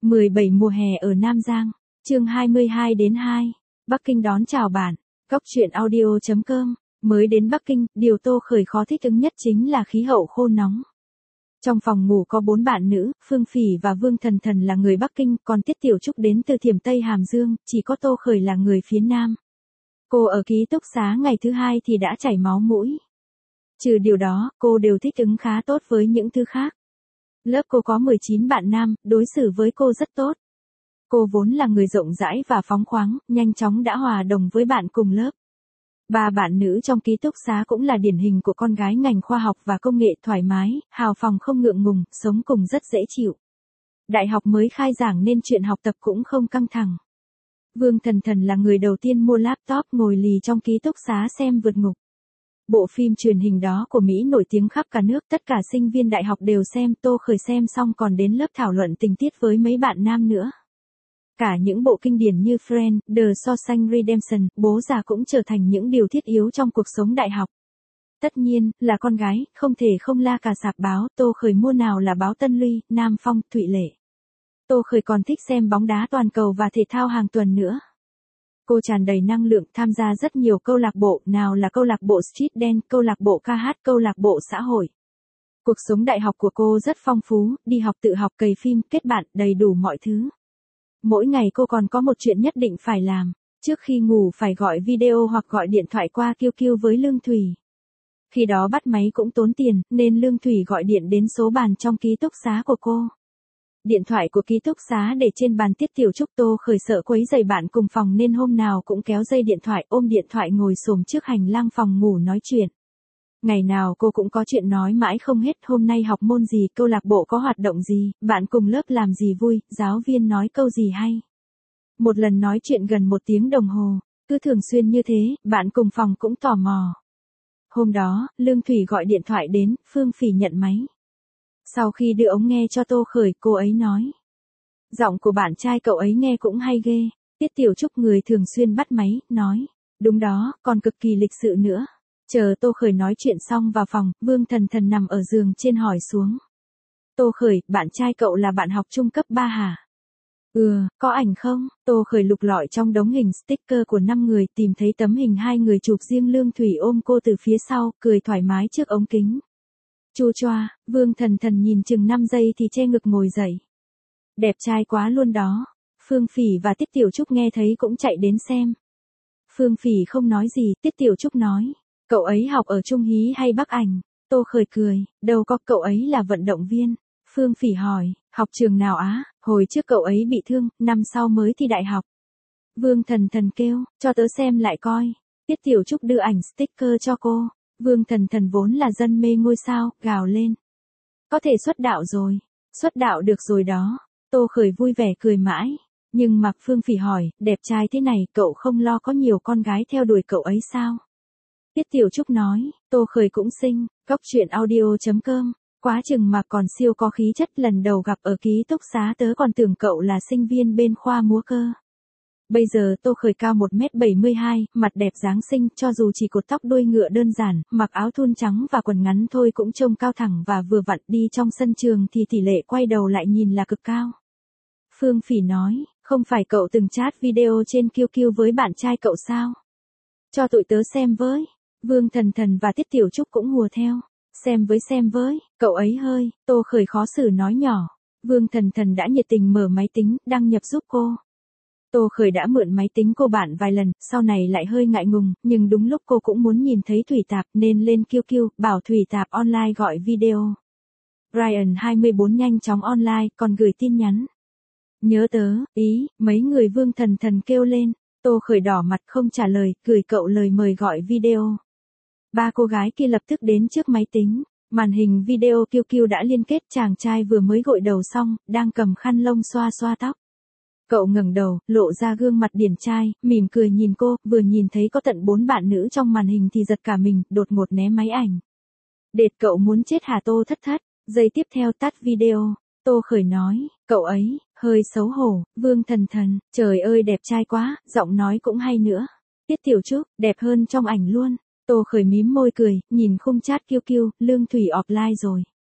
17 mùa hè ở Nam Giang, chương 22-2. Bắc Kinh đón chào bạn. Góc truyện audio.com. Mới đến Bắc Kinh, điều Tô Khởi khó thích ứng nhất chính là khí hậu khô nóng. Trong phòng ngủ có 4 bạn nữ, Phương Phỉ và Vương Thần Thần là người Bắc Kinh, còn Tiết Tiểu Trúc đến từ Thiểm Tây Hàm Dương, chỉ có Tô Khởi là người phía Nam. Cô ở ký túc xá ngày thứ 2 thì đã chảy máu mũi. Trừ điều đó, cô đều thích ứng khá tốt với những thứ khác. Lớp cô có 19 bạn nam, đối xử với cô rất tốt. Cô vốn là người rộng rãi và phóng khoáng, nhanh chóng đã hòa đồng với bạn cùng lớp. 3 bạn nữ trong ký túc xá cũng là điển hình của con gái ngành khoa học và công nghệ, thoải mái, hào phóng không ngượng ngùng, sống cùng rất dễ chịu. Đại học mới khai giảng nên chuyện học tập cũng không căng thẳng. Vương Thần Thần là người đầu tiên mua laptop, ngồi lì trong ký túc xá xem Vượt Ngục. Bộ phim truyền hình đó của Mỹ nổi tiếng khắp cả nước, tất cả sinh viên đại học đều xem. Tô Khởi xem xong còn đến lớp thảo luận tình tiết với mấy bạn nam nữa. Cả những bộ kinh điển như Friends, The Shawshank Redemption, Bố Già cũng trở thành những điều thiết yếu trong cuộc sống đại học. Tất nhiên, là con gái, không thể không la cà sạp báo. Tô Khởi mua nào là báo Tân Luy, Nam Phong, Thụy Lệ. Tô Khởi còn thích xem bóng đá toàn cầu và thể thao hàng tuần nữa. Cô tràn đầy năng lượng, tham gia rất nhiều câu lạc bộ, nào là câu lạc bộ street dance, câu lạc bộ ca hát, câu lạc bộ xã hội. Cuộc sống đại học của cô rất phong phú, đi học tự học, cày phim, kết bạn, đầy đủ mọi thứ. Mỗi ngày cô còn có một chuyện nhất định phải làm, trước khi ngủ phải gọi video hoặc gọi điện thoại qua QQ với Lương Thủy. Khi đó bắt máy cũng tốn tiền, nên Lương Thủy gọi điện đến số bàn trong ký túc xá của cô. Điện thoại của ký túc xá để trên bàn Tiết Tiểu Trúc. Tô Khởi sợ quấy rầy bạn cùng phòng nên hôm nào cũng kéo dây điện thoại, ôm điện thoại ngồi xổm trước hành lang phòng ngủ nói chuyện. Ngày nào cô cũng có chuyện nói mãi không hết, hôm nay học môn gì, câu lạc bộ có hoạt động gì, bạn cùng lớp làm gì vui, giáo viên nói câu gì hay. Một lần nói chuyện gần 1 tiếng đồng hồ, cứ thường xuyên như thế, bạn cùng phòng cũng tò mò. Hôm đó, Lương Thủy gọi điện thoại đến, Phương Phỉ nhận máy. Sau khi đưa ống nghe cho Tô Khởi, cô ấy nói. Giọng của bạn trai cậu ấy nghe cũng hay ghê. Tiết Tiểu Trúc, người thường xuyên bắt máy, nói. Đúng đó, còn cực kỳ lịch sự nữa. Chờ Tô Khởi nói chuyện xong vào phòng, Vương Thần Thần nằm ở giường trên hỏi xuống. Tô Khởi, bạn trai cậu là bạn học trung cấp 3 hả? Có ảnh không? Tô Khởi lục lọi trong đống hình sticker của 5 người, tìm thấy tấm hình 2 người chụp riêng Lương Thủy ôm cô từ phía sau, cười thoải mái trước ống kính. Chu choa, Vương Thần Thần nhìn chừng 5 giây thì che ngực ngồi dậy. Đẹp trai quá luôn đó. Phương Phỉ và Tiết Tiểu Trúc nghe thấy cũng chạy đến xem. Phương Phỉ không nói gì, Tiết Tiểu Trúc nói. Cậu ấy học ở Trung Hí hay Bắc Ảnh? Tô Khởi cười, đâu có, cậu ấy là vận động viên. Phương Phỉ hỏi, học trường nào á? Hồi trước cậu ấy bị thương, năm sau mới thi đại học. Vương Thần Thần kêu, cho tớ xem lại coi. Tiết Tiểu Trúc đưa ảnh sticker cho cô. Vương Thần Thần vốn là dân mê ngôi sao, gào lên. Có thể xuất đạo rồi. Xuất đạo được rồi đó. Tô Khởi vui vẻ cười mãi. Nhưng Mạc Phương Phỉ hỏi, đẹp trai thế này, cậu không lo có nhiều con gái theo đuổi cậu ấy sao? Tiết Tiểu Trúc nói, Tô Khởi cũng xinh. Góc truyện audio.com. Quá chừng mà còn siêu có khí chất, lần đầu gặp ở ký túc xá tớ còn tưởng cậu là sinh viên bên khoa múa cơ. Bây giờ Tô Khởi cao 1m72, mặt đẹp dáng xinh, cho dù chỉ cột tóc đuôi ngựa đơn giản, mặc áo thun trắng và quần ngắn thôi cũng trông cao thẳng và vừa vặn, đi trong sân trường thì tỷ lệ quay đầu lại nhìn là cực cao. Phương Phỉ nói, không phải cậu từng chat video trên QQ với bạn trai cậu sao? Cho tụi tớ xem với. Vương Thần Thần và Tiết Tiểu Trúc cũng hùa theo. Xem với, cậu ấy hơi. Tô Khởi khó xử nói nhỏ. Vương Thần Thần đã nhiệt tình mở máy tính, đăng nhập giúp cô. Tô Khởi đã mượn máy tính cô bạn vài lần, sau này lại hơi ngại ngùng, nhưng đúng lúc cô cũng muốn nhìn thấy Thủy Tạp nên lên QQ, bảo Thủy Tạp online gọi video. Ryan 24 nhanh chóng online, còn gửi tin nhắn. Nhớ tớ, ý, mấy người Vương Thần Thần kêu lên. Tô Khởi đỏ mặt không trả lời, gửi cậu lời mời gọi video. 3 cô gái kia lập tức đến trước máy tính. Màn hình video QQ đã liên kết, chàng trai vừa mới gội đầu xong, đang cầm khăn lông xoa xoa tóc. Cậu ngẩng đầu, lộ ra gương mặt điển trai, mỉm cười nhìn cô, vừa nhìn thấy có tận 4 bạn nữ trong màn hình thì giật cả mình, đột ngột né máy ảnh. Đệt, cậu muốn chết hả? Tô thất thất. Giây tiếp theo tắt video. Tô Khởi nói, cậu ấy, hơi xấu hổ. Vương Thần Thần, trời ơi đẹp trai quá, giọng nói cũng hay nữa. Tiết Tiểu Trúc, đẹp hơn trong ảnh luôn. Tô Khởi mím môi cười, nhìn khung chat QQ, Lương Thủy offline rồi.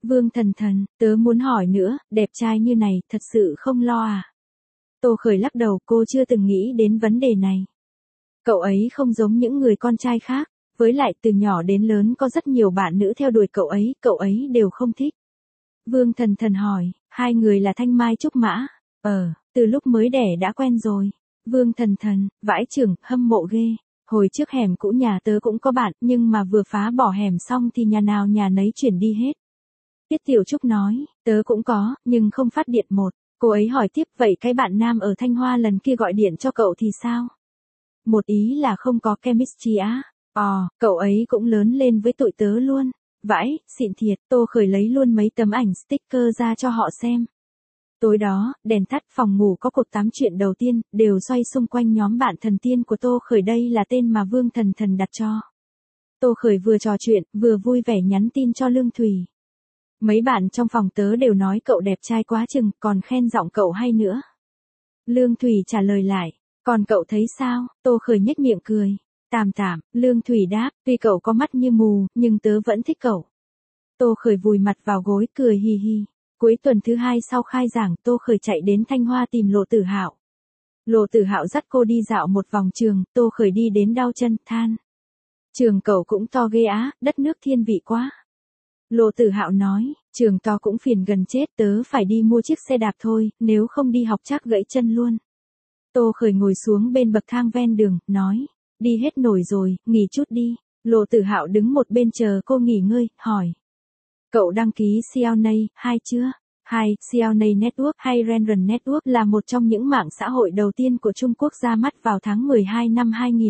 Vương Thần Thần, tớ muốn hỏi nữa, đẹp trai như này, thật sự không lo à? Tô Khởi lắc đầu, cô chưa từng nghĩ đến vấn đề này. Cậu ấy không giống những người con trai khác, với lại từ nhỏ đến lớn có rất nhiều bạn nữ theo đuổi cậu ấy đều không thích. Vương Thần Thần hỏi, hai người là thanh mai trúc mã? Từ lúc mới đẻ đã quen rồi. Vương Thần Thần, vãi chưởng, hâm mộ ghê. Hồi trước hẻm cũ nhà tớ cũng có bạn, nhưng mà vừa phá bỏ hẻm xong thì nhà nào nhà nấy chuyển đi hết. Tiết Tiểu Trúc nói, tớ cũng có, nhưng không phát điện một. Cô ấy hỏi tiếp, vậy cái bạn nam ở Thanh Hoa lần kia gọi điện cho cậu thì sao? Một ý là không có chemistry á. Cậu ấy cũng lớn lên với tụi tớ luôn. Vãi, xịn thiệt, Tô Khởi lấy luôn mấy tấm ảnh sticker ra cho họ xem. Tối đó, đèn tắt, phòng ngủ có cuộc tám chuyện đầu tiên, đều xoay xung quanh nhóm bạn thần tiên của Tô Khởi, đây là tên mà Vương Thần Thần đặt cho. Tô Khởi vừa trò chuyện, vừa vui vẻ nhắn tin cho Lương Thủy. Mấy bạn trong phòng tớ đều nói cậu đẹp trai quá chừng, còn khen giọng cậu hay nữa. Lương Thủy trả lời lại, còn cậu thấy sao? Tô Khởi nhếch miệng cười. Tạm tạm, Lương Thủy đáp, tuy cậu có mắt như mù, nhưng tớ vẫn thích cậu. Tô Khởi vùi mặt vào gối, cười hì hì. Cuối tuần thứ 2 sau khai giảng, Tô Khởi chạy đến Thanh Hoa tìm Lộ Tử Hạo. Lộ Tử Hạo dắt cô đi dạo một vòng trường, Tô Khởi đi đến đau chân, than. Trường cậu cũng to ghê á, đất nước thiên vị quá. Lộ Tử Hạo nói, trường to cũng phiền gần chết, tớ phải đi mua chiếc xe đạp thôi, nếu không đi học chắc gãy chân luôn. Tô Khởi ngồi xuống bên bậc thang ven đường, nói, đi hết nổi rồi, nghỉ chút đi. Lộ Tử Hạo đứng một bên chờ cô nghỉ ngơi, hỏi. Cậu đăng ký Xiaonai, hay chưa? Xiaonai Network hay Renren Network là một trong những mạng xã hội đầu tiên của Trung Quốc ra mắt vào tháng 12 năm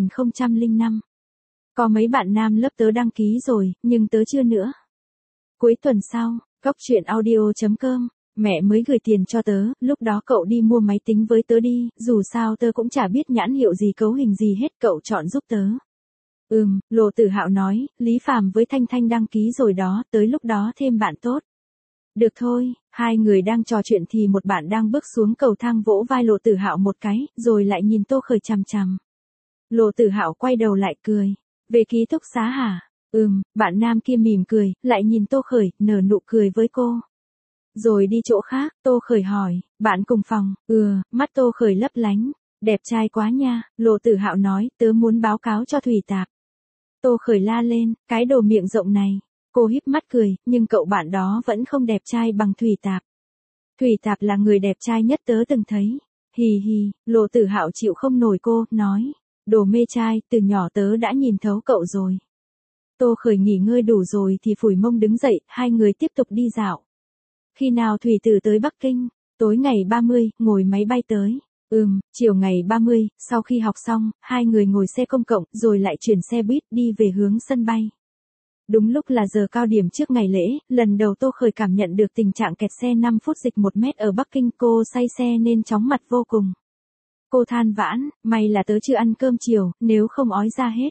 2005. Có mấy bạn nam lớp tớ đăng ký rồi, nhưng tớ chưa nữa. Cuối tuần sau, gocchuyenaudio.com, mẹ mới gửi tiền cho tớ, lúc đó cậu đi mua máy tính với tớ đi, dù sao tớ cũng chả biết nhãn hiệu gì cấu hình gì hết, cậu chọn giúp tớ. Lộ Tử Hạo nói, Lý Phàm với Thanh Thanh đăng ký rồi đó, tới lúc đó thêm bạn tốt. Được thôi, hai người đang trò chuyện thì một bạn đang bước xuống cầu thang vỗ vai Lộ Tử Hạo một cái, rồi lại nhìn Tô Khởi chằm chằm. Lộ Tử Hạo quay đầu lại cười, về ký túc xá hả? Bạn nam kia mỉm cười, lại nhìn Tô Khởi, nở nụ cười với cô. Rồi đi chỗ khác, Tô Khởi hỏi, bạn cùng phòng? Mắt Tô Khởi lấp lánh, đẹp trai quá nha, Lộ Tử Hạo nói, tớ muốn báo cáo cho Thủy Tạp. Tô Khởi la lên, cái đồ miệng rộng này. Cô híp mắt cười, nhưng cậu bạn đó vẫn không đẹp trai bằng Thủy Tạp. Thủy Tạp là người đẹp trai nhất tớ từng thấy. Hì hì, Lộ Tử Hạo chịu không nổi cô, nói. Đồ mê trai, từ nhỏ tớ đã nhìn thấu cậu rồi. Tô Khởi nghỉ ngơi đủ rồi thì phủi mông đứng dậy, hai người tiếp tục đi dạo. Khi nào Thủy Tử tới Bắc Kinh? Tối ngày 30, ngồi máy bay tới. Chiều ngày 30, sau khi học xong, hai người ngồi xe công cộng, rồi lại chuyển xe buýt đi về hướng sân bay. Đúng lúc là giờ cao điểm trước ngày lễ, lần đầu Tô Khởi cảm nhận được tình trạng kẹt xe 5 phút dịch 1 mét ở Bắc Kinh, cô say xe nên chóng mặt vô cùng. Cô than vãn, may là tớ chưa ăn cơm chiều, nếu không ói ra hết.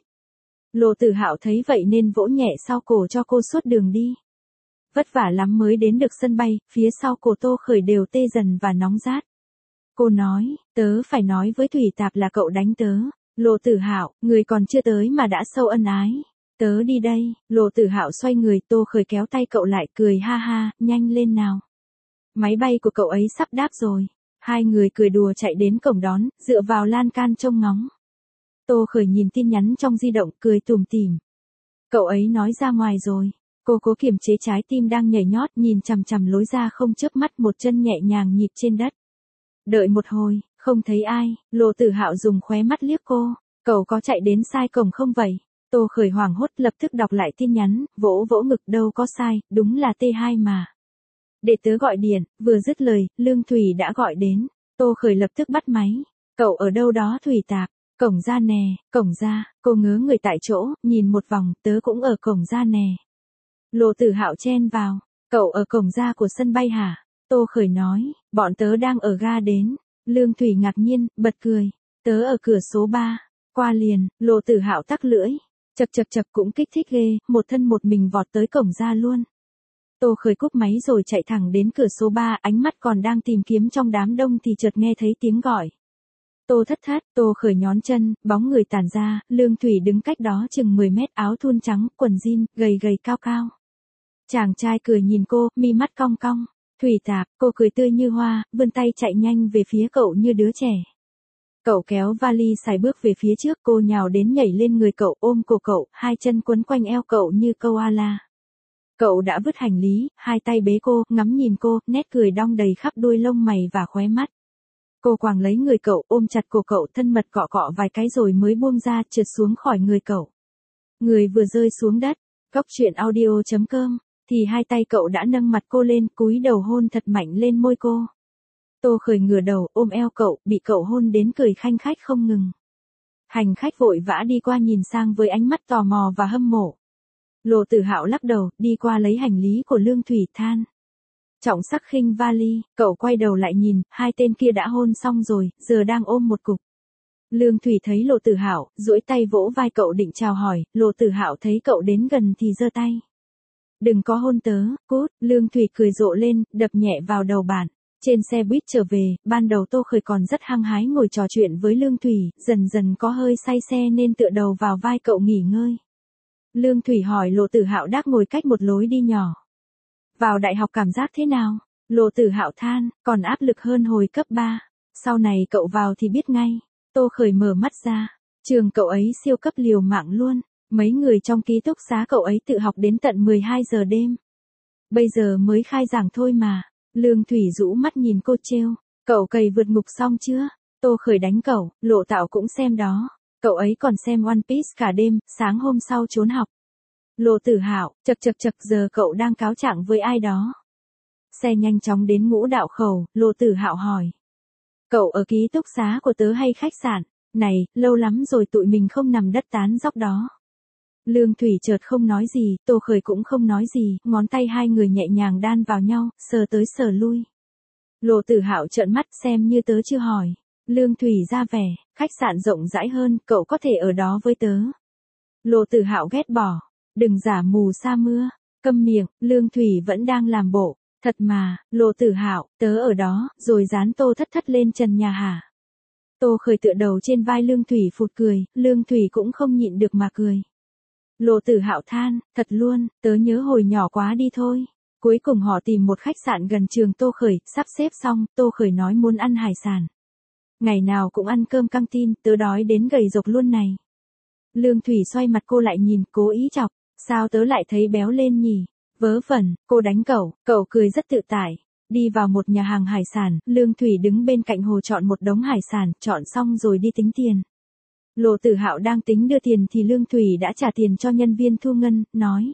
Lộ Tử Hạo thấy vậy nên vỗ nhẹ sau cổ cho cô suốt đường đi. Vất vả lắm mới đến được sân bay, phía sau cổ Tô Khởi đều tê dần và nóng rát. Cô nói, tớ phải nói với Thủy Tạp là cậu đánh tớ. Lộ Tử Hạo, người còn chưa tới mà đã sâu ân ái. Tớ đi đây, Lộ Tử Hạo xoay người, Tô Khởi kéo tay cậu lại, cười ha ha, nhanh lên nào. Máy bay của cậu ấy sắp đáp rồi. Hai người cười đùa chạy đến cổng đón, dựa vào lan can trông ngóng. Tô Khởi nhìn tin nhắn trong di động, cười tủm tỉm. Cậu ấy nói ra ngoài rồi. Cô cố kiềm chế trái tim đang nhảy nhót, nhìn chằm chằm lối ra không chớp mắt, một chân nhẹ nhàng nhịp trên đất. Đợi một hồi, không thấy ai, Lộ Tử Hạo dùng khóe mắt liếc cô. Cậu có chạy đến sai cổng không vậy? Tô Khởi hoảng hốt lập tức đọc lại tin nhắn, vỗ vỗ ngực, đâu có sai, đúng là T2 mà. Để tớ gọi điện, vừa dứt lời, Lương Thủy đã gọi đến. Tô Khởi lập tức bắt máy. Cậu ở đâu đó Thủy Tạp? Cổng ra nè, cổng ra, cô ngớ người tại chỗ, nhìn một vòng, tớ cũng ở cổng ra nè. Lộ Tử Hạo chen vào, cậu ở cổng ra của sân bay hả? Tô Khởi nói, bọn tớ đang ở ga đến. Lương Thủy ngạc nhiên, bật cười, tớ ở cửa số 3, qua liền. Lộ Tử Hạo tắc lưỡi, chập cũng kích thích ghê, một thân một mình vọt tới cổng ra luôn. Tô Khởi cúp máy rồi chạy thẳng đến cửa số 3, ánh mắt còn đang tìm kiếm trong đám đông thì chợt nghe thấy tiếng gọi. Tô Thất Thất, Tô Khởi nhón chân, bóng người tản ra, Lương Thủy đứng cách đó chừng 10 mét, áo thun trắng, quần jean, gầy cao cao. Chàng trai cười nhìn cô, mi mắt cong cong. Thủy Tạp, cô cười tươi như hoa, vươn tay chạy nhanh về phía cậu như đứa trẻ. Cậu kéo vali xài bước về phía trước, cô nhào đến nhảy lên người cậu, ôm cổ cậu, hai chân quấn quanh eo cậu như koala. Cậu đã vứt hành lý, hai tay bế cô, ngắm nhìn cô, nét cười đong đầy khắp đuôi lông mày và khóe mắt. Cô quàng lấy người cậu, ôm chặt cổ cậu, thân mật cọ cọ vài cái rồi mới buông ra, trượt xuống khỏi người cậu. Người vừa rơi xuống đất, Góc Chuyện Audio.com, thì hai tay cậu đã nâng mặt cô lên, cúi đầu hôn thật mạnh lên môi cô. Tô Khởi ngửa đầu, ôm eo cậu, bị cậu hôn đến cười khanh khách không ngừng. Hành khách vội vã đi qua nhìn sang với ánh mắt tò mò và hâm mộ. Lộ Tử Hạo lắc đầu, đi qua lấy hành lý của Lương Thủy, than. Trọng Sắc khinh vali, cậu quay đầu lại nhìn, hai tên kia đã hôn xong rồi, giờ đang ôm một cục. Lương Thủy thấy Lộ Tử Hạo, duỗi tay vỗ vai cậu định chào hỏi, Lộ Tử Hạo thấy cậu đến gần thì giơ tay. Đừng có hôn tớ, cút, Lương Thủy cười rộ lên, đập nhẹ vào đầu bạn. Trên xe buýt trở về, ban đầu Tô Khởi còn rất hăng hái ngồi trò chuyện với Lương Thủy, dần dần có hơi say xe nên tựa đầu vào vai cậu nghỉ ngơi. Lương Thủy hỏi Lộ Tử Hạo đang ngồi cách một lối đi nhỏ. Vào đại học cảm giác thế nào? Lộ Tử Hạo than, còn áp lực hơn hồi cấp 3. Sau này cậu vào thì biết ngay. Tô Khởi mở mắt ra. Trường cậu ấy siêu cấp liều mạng luôn. Mấy người trong ký túc xá cậu ấy tự học đến tận 12 giờ đêm. Bây giờ mới khai giảng thôi mà. Lương Thủy rũ mắt nhìn cô trêu. Cậu cày vượt ngục xong chưa? Tô Khởi đánh cậu, Lộ Tạo cũng xem đó. Cậu ấy còn xem One Piece cả đêm, sáng hôm sau trốn học. Lộ Tử Hạo, chậc giờ cậu đang cáo trạng với ai đó? Xe nhanh chóng đến Ngũ Đạo Khẩu, Lộ Tử Hạo hỏi. Cậu ở ký túc xá của tớ hay khách sạn? Này, lâu lắm rồi tụi mình không nằm đất tán dóc đó. Lương Thủy chợt không nói gì, Tô Khởi cũng không nói gì, ngón tay hai người nhẹ nhàng đan vào nhau, sờ tới sờ lui. Lộ Tử Hạo trợn mắt xem như tớ chưa hỏi. Lương Thủy ra vẻ, khách sạn rộng rãi hơn, cậu có thể ở đó với tớ. Lộ Tử Hạo ghét bỏ. Đừng giả mù sa mưa, câm miệng, Lương Thủy vẫn đang làm bộ. Thật mà, Lộ Tử Hạo, tớ ở đó, rồi dán Tô Thất Thất lên trần nhà hả? Tô Khởi tựa đầu trên vai Lương Thủy phụt cười, Lương Thủy cũng không nhịn được mà cười. Lộ Tử Hạo than, thật luôn, tớ nhớ hồi nhỏ quá đi thôi. Cuối cùng họ tìm một khách sạn gần trường Tô Khởi, sắp xếp xong, Tô Khởi nói muốn ăn hải sản. Ngày nào cũng ăn cơm căng tin, tớ đói đến gầy rộc luôn này. Lương Thủy xoay mặt cô lại nhìn, cố ý chọc. Sao tớ lại thấy béo lên nhỉ? Vớ vẩn, cô đánh cậu cười rất tự tại. Đi vào một nhà hàng hải sản, Lương Thủy đứng bên cạnh hồ chọn một đống hải sản, chọn xong rồi đi tính tiền. Lộ Tử Hạo đang tính đưa tiền thì Lương Thủy đã trả tiền cho nhân viên thu ngân, nói.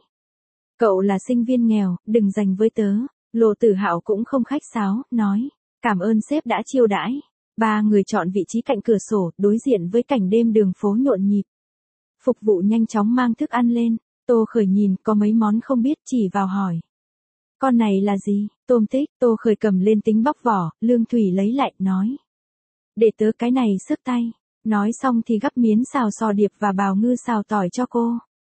Cậu là sinh viên nghèo, đừng giành với tớ. Lộ Tử Hạo cũng không khách sáo, nói. Cảm ơn sếp đã chiêu đãi. Ba người chọn vị trí cạnh cửa sổ, đối diện với cảnh đêm đường phố nhộn nhịp. Phục vụ nhanh chóng mang thức ăn lên. Tô Khởi nhìn, có mấy món không biết, chỉ vào hỏi. Con này là gì? Tôm tích, Tô Khởi cầm lên tính bóc vỏ, Lương Thủy lấy lại, nói. Để tớ cái này sức tay. Nói xong thì gắp miến xào sò điệp và bào ngư xào tỏi cho cô.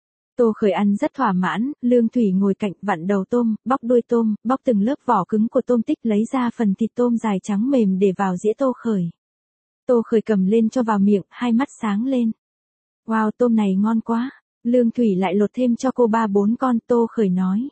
Tô Khởi ăn rất thỏa mãn, Lương Thủy ngồi cạnh vặn đầu tôm, bóc đuôi tôm, bóc từng lớp vỏ cứng của tôm tích lấy ra phần thịt tôm dài trắng mềm để vào dĩa Tô Khởi. Tô Khởi cầm lên cho vào miệng, hai mắt sáng lên. Wow, tôm này ngon quá. Lương Thủy lại lột thêm cho cô 3-4 con, Tô Khởi nói.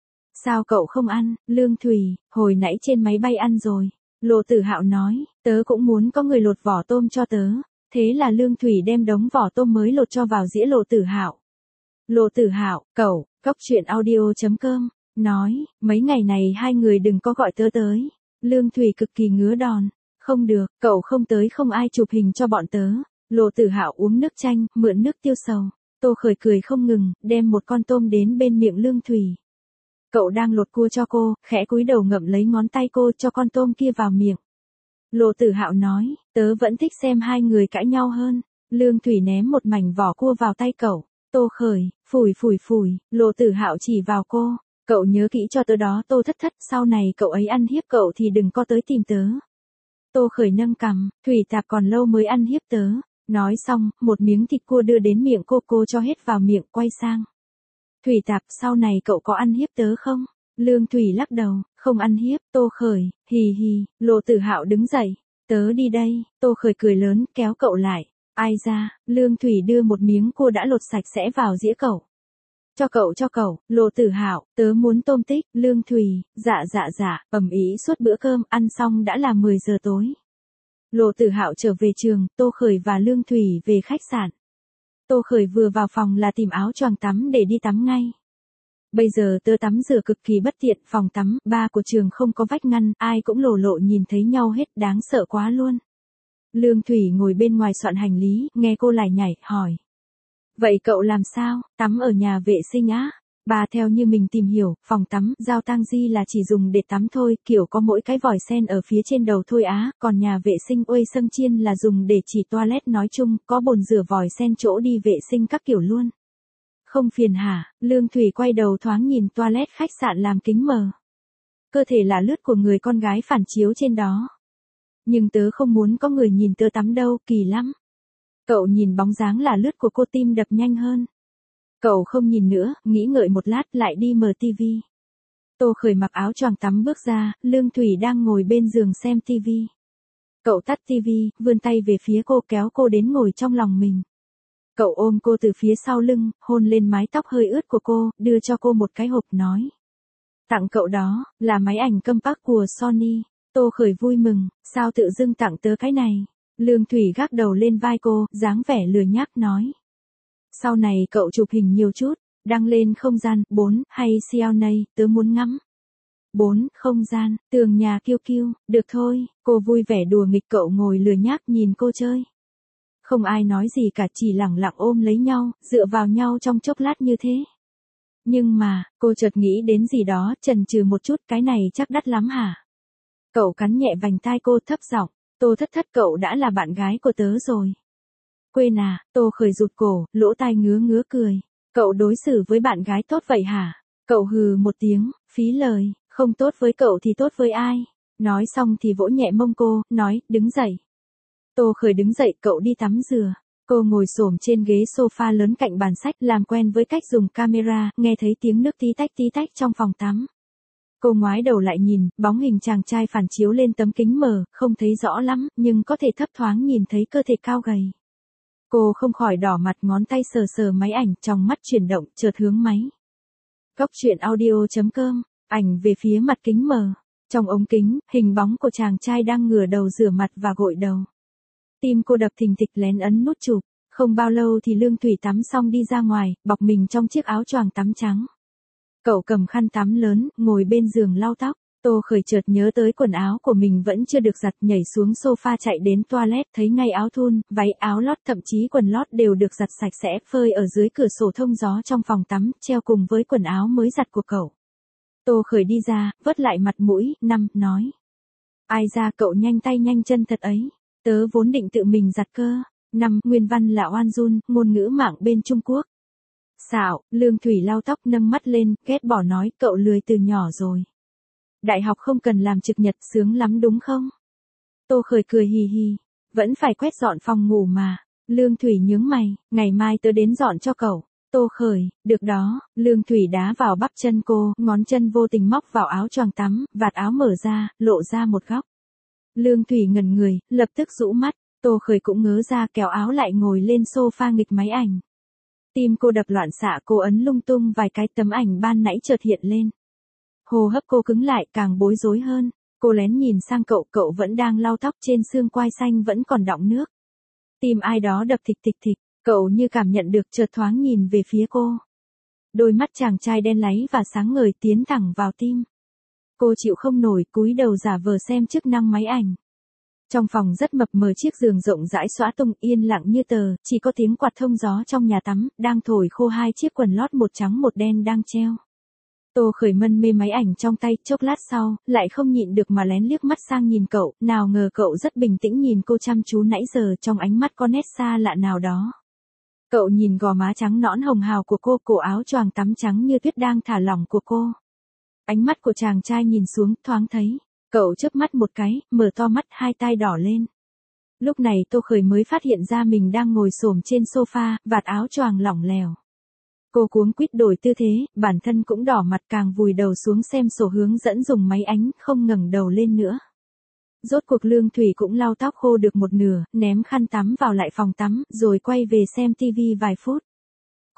Sao cậu không ăn? Lương Thủy, hồi nãy trên máy bay ăn rồi. Lộ Tử Hạo nói, tớ cũng muốn có người lột vỏ tôm cho tớ. Thế là Lương Thủy đem đống vỏ tôm mới lột cho vào dĩa Lộ Tử Hạo. Lộ Tử Hạo, cậu, Góc Chuyện Audio.com, nói, mấy ngày này hai người đừng có gọi tớ tới. Lương Thủy cực kỳ ngứa đòn. Không được, cậu không tới không ai chụp hình cho bọn tớ. Lộ Tử Hạo uống nước chanh, mượn nước tiêu sầu. Tô Khởi cười không ngừng, đem một con tôm đến bên miệng Lương Thủy. Cậu đang lột cua cho cô, khẽ cúi đầu ngậm lấy ngón tay cô cho con tôm kia vào miệng. Lộ Tử Hạo nói, tớ vẫn thích xem hai người cãi nhau hơn. Lương Thủy ném một mảnh vỏ cua vào tay cậu. Tô Khởi, phủi, Lộ Tử Hạo chỉ vào cô. Cậu nhớ kỹ cho tớ đó Tô Thất Thất, sau này cậu ấy ăn hiếp cậu thì đừng có tới tìm tớ. Tô Khởi nâng cằm, Thủy Tạp còn lâu mới ăn hiếp tớ. Nói xong, một miếng thịt cua đưa đến miệng cô cho hết vào miệng, quay sang. Thủy Tạp, sau này cậu có ăn hiếp tớ không? Lương Thủy lắc đầu, không ăn hiếp. Tô Khởi, hì, Lộ Tử Hạo đứng dậy. Tớ đi đây. Tô Khởi cười lớn, kéo cậu lại. Ai ra, Lương Thủy đưa một miếng cua đã lột sạch sẽ vào dĩa cậu. Cho cậu, Lộ Tử Hạo, tớ muốn tôm tích, Lương Thùy, dạ, ầm ĩ suốt bữa cơm, ăn xong đã là 10 giờ tối. Lộ Tử Hạo trở về trường, Tô Khởi và Lương Thùy về khách sạn. Tô Khởi vừa vào phòng là tìm áo choàng tắm để đi tắm ngay. Bây giờ tớ tắm rửa cực kỳ bất tiện, phòng tắm, ba của trường không có vách ngăn, ai cũng lộ lộ nhìn thấy nhau hết, đáng sợ quá luôn. Lương Thủy ngồi bên ngoài soạn hành lý, nghe cô lải nhải, hỏi. Vậy cậu làm sao, tắm ở nhà vệ sinh á? Bà theo như mình tìm hiểu, phòng tắm, giao tang di là chỉ dùng để tắm thôi, kiểu có mỗi cái vòi sen ở phía trên đầu thôi á, còn nhà vệ sinh uê sâng chiên là dùng để chỉ toilet nói chung, có bồn rửa vòi sen chỗ đi vệ sinh các kiểu luôn. Không phiền hả? Lương Thủy quay đầu thoáng nhìn toilet khách sạn làm kính mờ. Cơ thể là lướt của người con gái phản chiếu trên đó. Nhưng tớ không muốn có người nhìn tớ tắm đâu, kỳ lắm. Cậu nhìn bóng dáng là lướt của cô, tim đập nhanh hơn. Cậu không nhìn nữa, nghĩ ngợi một lát lại đi mở tivi. Tô Khởi mặc áo choàng tắm bước ra, Lương Thủy đang ngồi bên giường xem tivi. Cậu tắt tivi, vươn tay về phía cô, kéo cô đến ngồi trong lòng mình. Cậu ôm cô từ phía sau lưng, hôn lên mái tóc hơi ướt của cô, đưa cho cô một cái hộp nói. Tặng cậu đó, là máy ảnh compact của Sony. Tô Khởi vui mừng, sao tự dưng tặng tớ cái này? Lương Thủy gác đầu lên vai cô, dáng vẻ lười nhác nói. Sau này cậu chụp hình nhiều chút, đăng lên không gian, 4, hay Xiao này, tớ muốn ngắm. 4, không gian, tường nhà kiêu kiêu, được thôi, cô vui vẻ đùa nghịch, cậu ngồi lười nhác nhìn cô chơi. Không ai nói gì cả, chỉ lẳng lặng ôm lấy nhau, dựa vào nhau trong chốc lát như thế. Nhưng mà, cô chợt nghĩ đến gì đó, chần chừ một chút, cái này chắc đắt lắm hả? Cậu cắn nhẹ vành tai cô, thấp giọng, Tô Thất cậu đã là bạn gái của tớ rồi. Quên à? Tô Khởi rụt cổ, lỗ tai ngứa cười. Cậu đối xử với bạn gái tốt vậy hả? Cậu hừ một tiếng, phí lời, không tốt với cậu thì tốt với ai? Nói xong thì vỗ nhẹ mông cô, nói, đứng dậy. Tô Khởi đứng dậy, cậu đi tắm rửa. Cô ngồi xổm trên ghế sofa lớn cạnh bàn sách, làm quen với cách dùng camera, nghe thấy tiếng nước tí tách trong phòng tắm. Cô ngoái đầu lại nhìn, bóng hình chàng trai phản chiếu lên tấm kính mờ, không thấy rõ lắm, nhưng có thể thấp thoáng nhìn thấy cơ thể cao gầy. Cô không khỏi đỏ mặt, ngón tay sờ máy ảnh, trong mắt chuyển động, chợt hướng máy. Góc truyện audio.com, ảnh về phía mặt kính mờ. Trong ống kính, hình bóng của chàng trai đang ngửa đầu rửa mặt và gội đầu. Tim cô đập thình thịch, lén ấn nút chụp. Không bao lâu thì Lương Thủy tắm xong đi ra ngoài, bọc mình trong chiếc áo choàng tắm trắng. Cậu cầm khăn tắm lớn, ngồi bên giường lau tóc. Tô Khởi chợt nhớ tới quần áo của mình vẫn chưa được giặt, nhảy xuống sofa chạy đến toilet, thấy ngay áo thun, váy áo lót, thậm chí quần lót đều được giặt sạch sẽ, phơi ở dưới cửa sổ thông gió trong phòng tắm, treo cùng với quần áo mới giặt của cậu. Tô Khởi đi ra, vớt lại mặt mũi, nói. Ai ra cậu nhanh tay nhanh chân thật ấy, tớ vốn định tự mình giặt cơ. Nguyên văn là oan jun, ngôn ngữ mạng bên Trung Quốc. Xạo, Lương Thủy lau tóc nâng mắt lên, ghét bỏ nói, cậu lười từ nhỏ rồi. Đại học không cần làm trực nhật, sướng lắm đúng không? Tô Khởi cười hì hì, vẫn phải quét dọn phòng ngủ mà. Lương Thủy nhướng mày, ngày mai tớ đến dọn cho cậu. Tô Khởi, được đó. Lương Thủy đá vào bắp chân cô, ngón chân vô tình móc vào áo choàng tắm, vạt áo mở ra, lộ ra một góc. Lương Thủy ngẩn người, lập tức rũ mắt. Tô Khởi cũng ngớ ra, kéo áo lại ngồi lên sofa nghịch máy ảnh. Tim cô đập loạn xạ, cô ấn lung tung vài cái, tấm ảnh ban nãy chợt hiện lên. Hô hấp cô cứng lại, càng bối rối hơn. Cô lén nhìn sang cậu vẫn đang lau tóc, trên xương quai xanh vẫn còn đọng nước. Tim ai đó đập thịch thịch, cậu như cảm nhận được, chợt thoáng nhìn về phía cô. Đôi mắt chàng trai đen láy và sáng ngời tiến thẳng vào tim. Cô chịu không nổi, cúi đầu giả vờ xem chức năng máy ảnh. Trong phòng rất mập mờ, chiếc giường rộng rãi xõa tung, yên lặng như tờ, chỉ có tiếng quạt thông gió trong nhà tắm, đang thổi khô hai chiếc quần lót một trắng một đen đang treo. Tô Khởi mân mê máy ảnh trong tay, chốc lát sau, lại không nhịn được mà lén liếc mắt sang nhìn cậu, nào ngờ cậu rất bình tĩnh nhìn cô chăm chú nãy giờ, trong ánh mắt có nét xa lạ nào đó. Cậu nhìn gò má trắng nõn hồng hào của cô, cổ áo choàng tắm trắng như tuyết đang thả lỏng của cô. Ánh mắt của chàng trai nhìn xuống, thoáng thấy. Cậu chớp mắt một cái, mở to mắt, hai tai đỏ lên. Lúc này Tô Khởi mới phát hiện ra mình đang ngồi xổm trên sofa, vạt áo choàng lỏng lẻo. Cô cuống quýt đổi tư thế, bản thân cũng đỏ mặt, càng vùi đầu xuống xem sổ hướng dẫn dùng máy ánh, không ngẩng đầu lên nữa. Rốt cuộc Lương Thủy cũng lau tóc khô được một nửa, ném khăn tắm vào lại phòng tắm, rồi quay về xem tivi vài phút.